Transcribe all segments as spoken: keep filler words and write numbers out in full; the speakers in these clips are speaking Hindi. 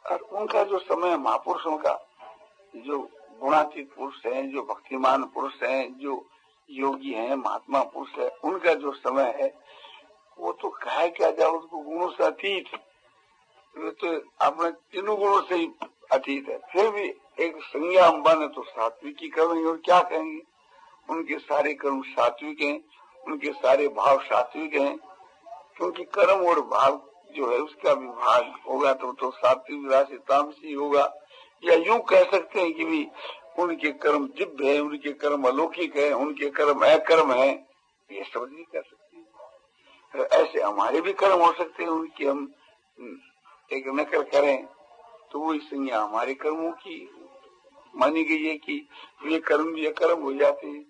और उनका जो समय महापुरुषों का, जो गुणातीत पुरुष हैं, जो भक्तिमान पुरुष हैं, जो योगी हैं, महात्मा पुरुष है, उनका जो समय है वो तो कहा क्या जाए, उसको गुणों से अतीत, तो अपने तीनों गुणों से ही अतीत है। फिर भी एक संज्ञा अंबा ने तो सात्विकी करेंगे, और क्या कहेंगे, उनके सारे कर्म सात्विक हैं, उनके सारे भाव सात्विक हैं, क्योंकि कर्म और भाव जो है उसका विभाग होगा तो तो सात्विक राशि तामसी होगा। या यूं कह सकते हैं कि भी उनके कर्म दिव्य है, उनके कर्म अलौकिक है, उनके कर्म अकर्म है, ये समझ नहीं कर सकते। ऐसे हमारे भी कर्म हो सकते हैं, उनकी हम एक नकल करें तो वो संज्ञा हमारे कर्मों की मानी गई है कि ये कर्म भी अकर्म हो जाते हैं,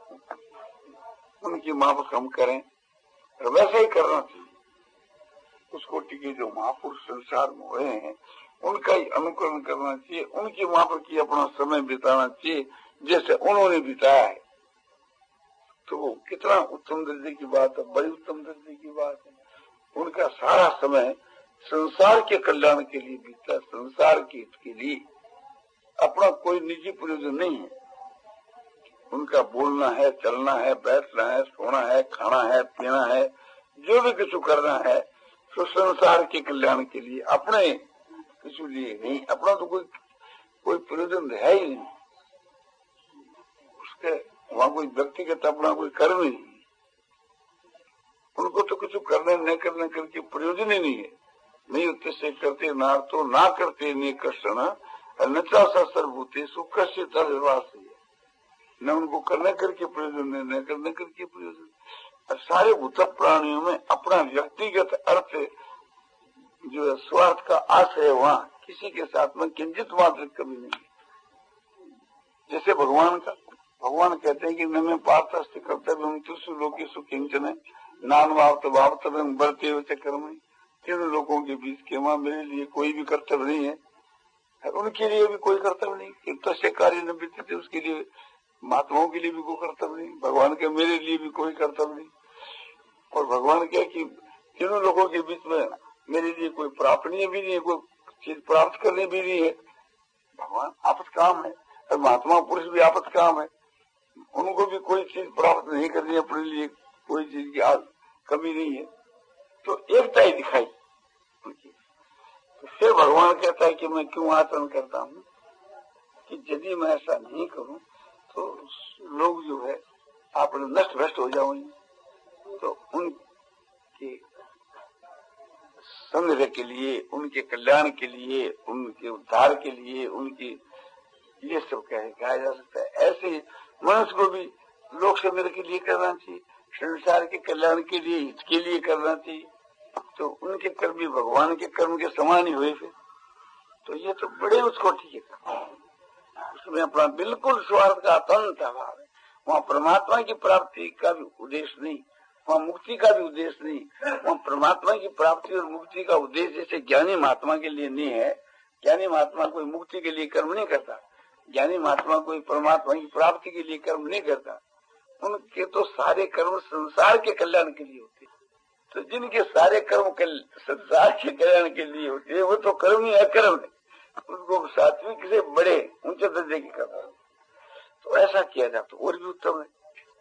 उनकी माफक हम करें, और वैसे ही करना चाहिए। उस कोटि के जो महापुरुष संसार में हुए हैं उनका ही अनुकरण करना चाहिए, उनकी माफक की अपना समय बिताना चाहिए जैसे उन्होंने बिताया है। तो वो कितना उत्तम दर्जे की बात है, बड़ी उत्तम दर्जे की बात है। उनका सारा समय संसार के कल्याण के लिए बीता, संसार के हित के लिए, अपना कोई निजी प्रयोजन नहीं है। उनका बोलना है, चलना है, बैठना है, सोना है, खाना है, पीना है, जो भी कुछ करना है तो संसार के कल्याण के लिए, अपने किसी लिए नहीं। अपना तो कोई कोई प्रयोजन है ही नहीं, उसके वहां कोई व्यक्तिगत अपना कोई कर्म ही नहीं। उनको तो कुछ करने न करने करके प्रयोजन ही नहीं है। नहीं उत्ते से करते ना तो ना करते नहीं कष्ण नचा सर्वभूते सुख से तर्वास है। न उनको करने करके प्रयोजन है, न करने करके प्रयोजन। और सारे भूत प्राणियों में अपना व्यक्तिगत अर्थ जो है, स्वार्थ का आशय वहाँ किसी के साथ में किंचित मात्र कभी नहीं। जैसे भगवान का, भगवान कहते हैं कि न में पार्थस्थ कर्तव्य तुष्ट लोके सुखिंचन नान भावत भावत बढ़ते हुए चक्कर में, तीनों लोगों के बीच के वहां मेरे लिए कोई भी कर्तव्य नहीं है, उनके लिए भी कोई कर्तव्य नहीं। एक तो से कार्य न बीते थे, उसके लिए महात्माओं के लिए भी कोई कर्तव्य नहीं, भगवान के मेरे लिए भी कोई कर्तव्य नहीं। और भगवान क्या कि तीनों लोगों के बीच में मेरे लिए कोई प्रापणीय भी नहीं है, कोई चीज प्राप्त करने भी नहीं है। भगवान आपत काम है, और महात्मा पुरुष भी आपत काम है, उनको भी कोई चीज प्राप्त नहीं करनी है, अपने लिए कोई चीज की कमी नहीं है। तो एकता ही दिखाई उनकी। तो फिर भगवान कहता है कि मैं क्यों आचरण करता हूँ कि यदि मैं ऐसा नहीं करूं तो लोग जो है आप नष्ट भ्रष्ट हो जाओगे। तो उनके संग्रह के लिए, उनके कल्याण के लिए, उनके उद्धार के लिए, उनकी ये सब कहा जा सकता है। ऐसे मनुष्य को भी लोक संग्रह के लिए करना चाहिए, संसार के कल्याण के लिए, हित के लिए करना चाहिए। तो उनके कर्म भी भगवान के कर्म के समान ही हुए फिर। तो ये तो बड़े उसको ठीक है, उसमें अपना बिल्कुल स्वार्थ का अत्यंत अभाव है। वहाँ परमात्मा की प्राप्ति का भी उद्देश्य नहीं, वहाँ मुक्ति का भी उद्देश्य नहीं। वहाँ परमात्मा की प्राप्ति और मुक्ति का उद्देश्य जैसे ज्ञानी महात्मा के लिए नहीं है। ज्ञानी महात्मा कोई मुक्ति के लिए कर्म नहीं करता, ज्ञानी महात्मा कोई परमात्मा की प्राप्ति के लिए कर्म नहीं करता। उनके तो सारे कर्म संसार के कल्याण के लिए होते हैं। तो जिनके सारे कर्म संसार के कल्याण के लिए होते हैं वो तो कर्म ही अकर्म है, उनको सात्विक से बड़े ऊंचे दर्जे की कर्म। तो ऐसा किया जाए तो और भी उत्तम है,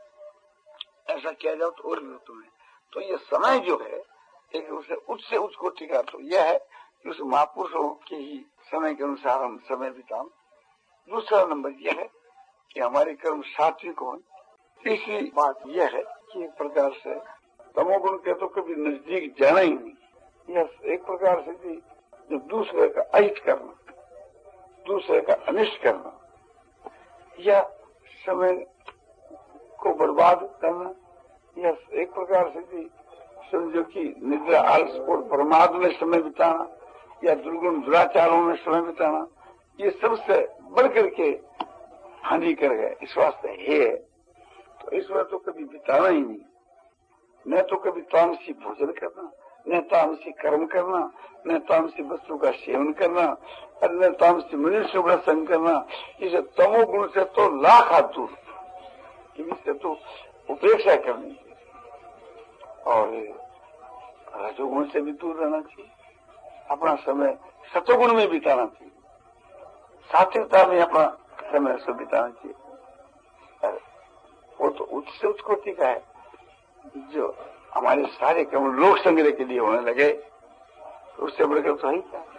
ऐसा किया जाए तो और भी उत्तम है। तो ये समय जो है एक उसे उच्च से उच्च कोटि का, तो यह है कि उस महापुरुषों के ही समय के अनुसार हम समय बिताएं। दूसरा नंबर यह है कि हमारे कर्म सात्विक हो। तीसरी बात यह है कि एक प्रकार से तमोगुण के तो कभी नजदीक जाना ही नहीं। यह एक प्रकार से भी जो दूसरे का अहित करना, दूसरे का अनिष्ट करना, या समय को बर्बाद करना, यह एक प्रकार से भी समझो कि निद्रा आलस और प्रमाद में समय बिताना या दुर्गुण दुराचारों में समय बिताना, ये सबसे बढ़ करके हानि कर गए। इस वास्ते है तो इसमें तो कभी बिताना ही नहीं। न तो कभी तामसी भोजन करना, न तामसी कर्म करना, न तामसी वस्तु का सेवन करना, और न तामसी मनुष्य का संग करना। इसे तमोगुण से तो लाख हाथ दूर, इससे तो उपेक्षा करनी चाहिए और रजोगुण से भी दूर रहना चाहिए। अपना समय सतोगुण में बिताना चाहिए, सात्विकता में अपना समय से बिताना चाहिए। वो तो उच्च से उच्च कोटि का है। जो हमारे सारे केवल लोक संग्रह के लिए होने लगे, उससे बढ़कर तो ही क्या।